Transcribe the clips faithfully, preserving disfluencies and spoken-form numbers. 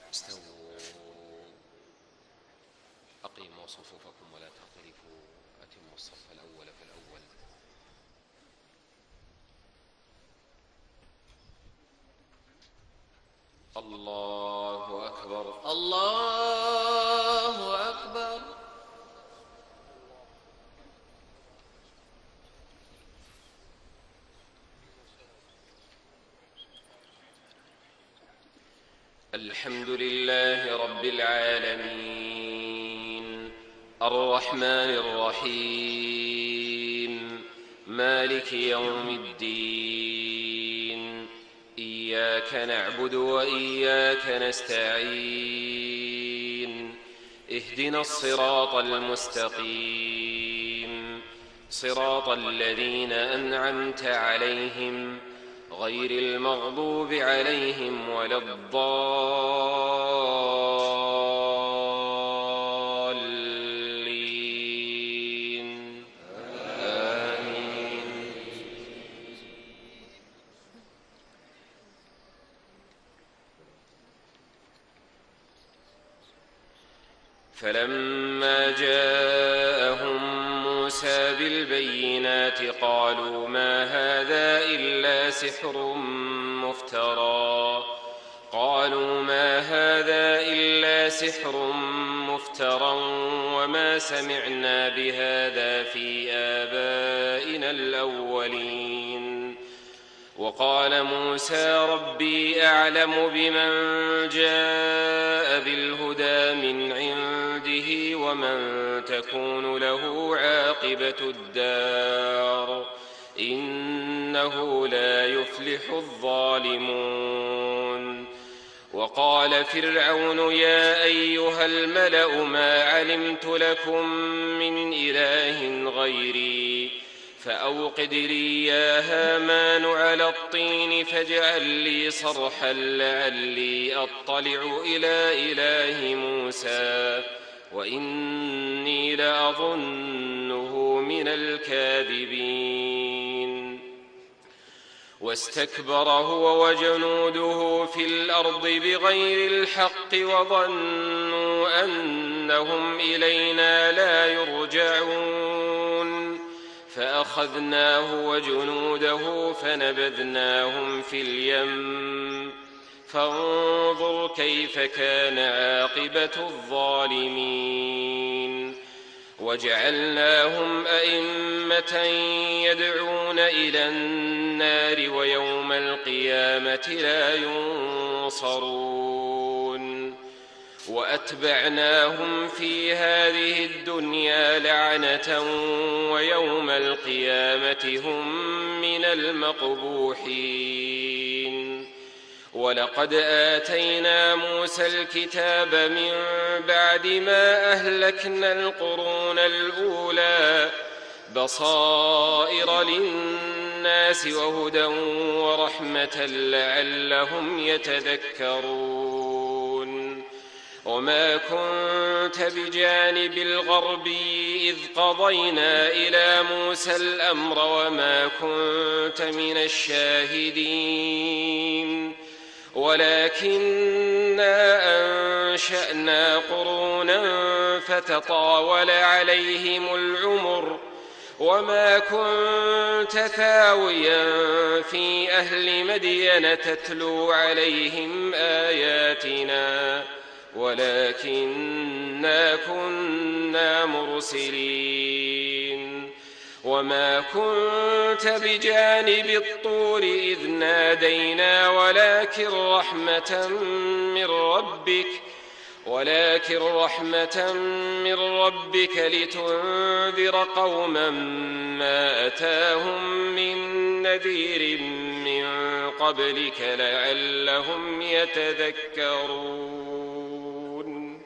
استووا. أقيموا صفوفكم ولا تختلفوا. أتموا الصف الأول فالأول. الله أكبر. الله أكبر. الحمد لله رب العالمين الرحمن الرحيم مالك يوم الدين. إياك نعبد وإياك نستعين. اهدنا الصراط المستقيم صراط الذين أنعمت عليهم غير المغضوب عليهم ولا الضالين. آمين. فلما جاءهم موسى بالبينات قالوا ما هذا إلا سحر مفترى قالوا ما هذا إلا سحر مفترى وما سمعنا بهذا في آبائنا الأولين. وقال موسى ربي أعلم بمن جاء بالهدى من عنده ومن تكون له عاقبة الدار إنه لا يفلح الظالمون. وقال فرعون يا أيها الملأ ما علمت لكم من إله غيري فأوقد لي يا هامان على الطين فاجعل لي صرحا لعلي أطلع إلى إله موسى وإني لأظنه من الكاذبين. واستكبر هو وجنوده في الأرض بغير الحق وظنوا أنهم إلينا لا يرجعون فأخذناه وجنوده فنبذناهم في اليم فانظر كيف كان عاقبة الظالمين. وجعلناهم أئمة يدعون إلى النار ويوم القيامة لا ينصرون. وأتبعناهم في هذه الدنيا لعنة ويوم القيامة هم من المقبوحين. ولقد آتينا موسى الكتاب من بعد ما أهلكنا القرون الأولى بصائر للناس وهدى ورحمة لعلهم يتذكرون. وما كنت بجانب الغربي إذ قضينا إلى موسى الأمر وما كنت من الشاهدين ولكننا أنشأنا قرونا فتطاول عليهم العمر وما كنت ثاويا في أهل مدين تتلو عليهم آياتنا ولكننا كنا مرسلين. وما كنت بجانب الطور إذ نادينا ولكن رحمة من ربك ولكن رحمة من ربك لتنذر قوما ما أتاهم من نذير من قبلك لعلهم يتذكرون.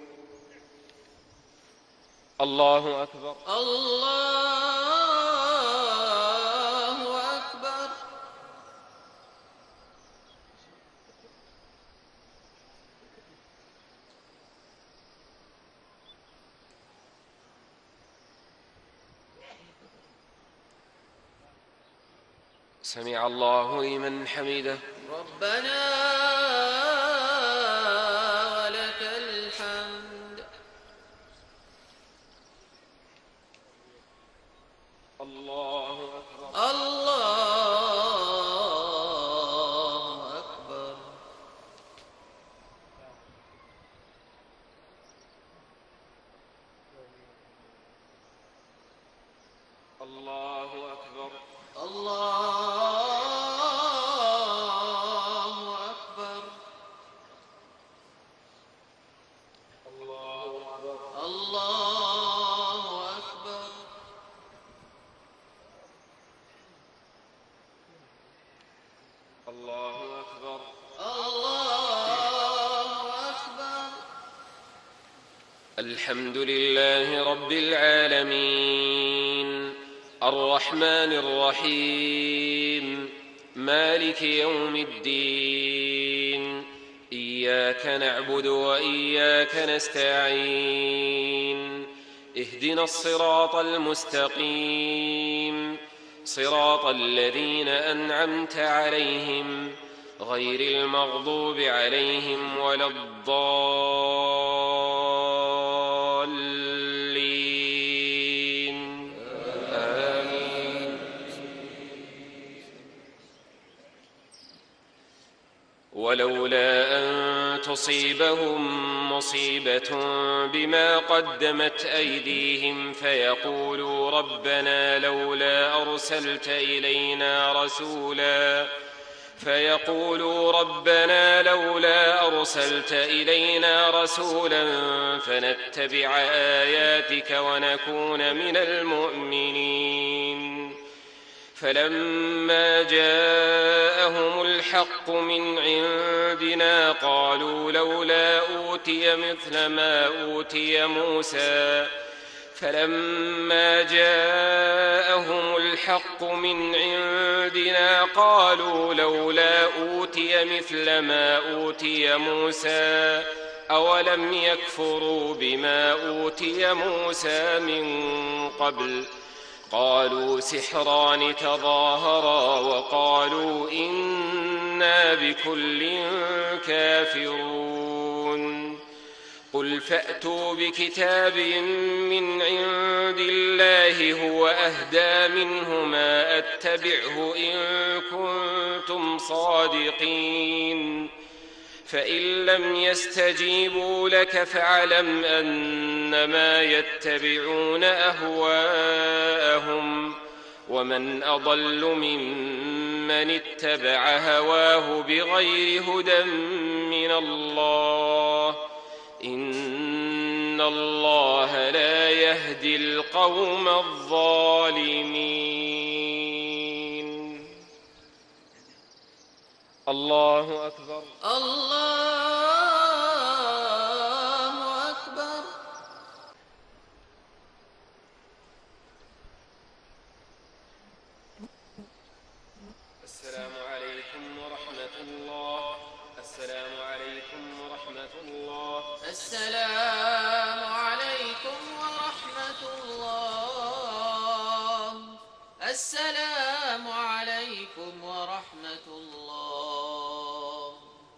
الله أكبر. الله أكبر. سمع الله لمن حمده. ربنا ولك الله أكبر. الله أكبر. الله أكبر. الله أكبر. الله أكبر. الله أكبر. الحمد لله رب العالمين الرحمن الرحيم مالك يوم الدين إياك نعبد وإياك نستعين اهدنا الصراط المستقيم صراط الذين أنعمت عليهم غير المغضوب عليهم ولا الضالين آمين. ولولا أن تصيبهم مصيبة بما قدمت أيديهم فيقولوا ربنا لولا أرسلت إلينا رسولا فيقولوا ربنا لولا أرسلت إلينا رسولا فنتبع آياتك ونكون من المؤمنين. فلما جاءهم الحق من عندنا قالوا لولا أوتي مثل ما أوتي موسى فلما جاءهم الحق من عندنا قالوا لولا أوتي مثل ما أوتي موسى أولم يكفروا بما أوتي موسى من قبل قالوا سحران تظاهرا وقالوا إنا بكل كافرون. قل فأتوا بكتاب من عند الله هو أهدى منهما أتبعه إن كنتم صادقين فإن لم يستجيبوا لك فاعلم أنما يتبعون أهواءهم ومن أضل ممن اتبع هواه بغير هدى من الله إن الله لا يهدي القوم الظالمين. الله أكبر. الله أكبر. السلام عليكم ورحمة الله. السلام عليكم ورحمة الله. السلام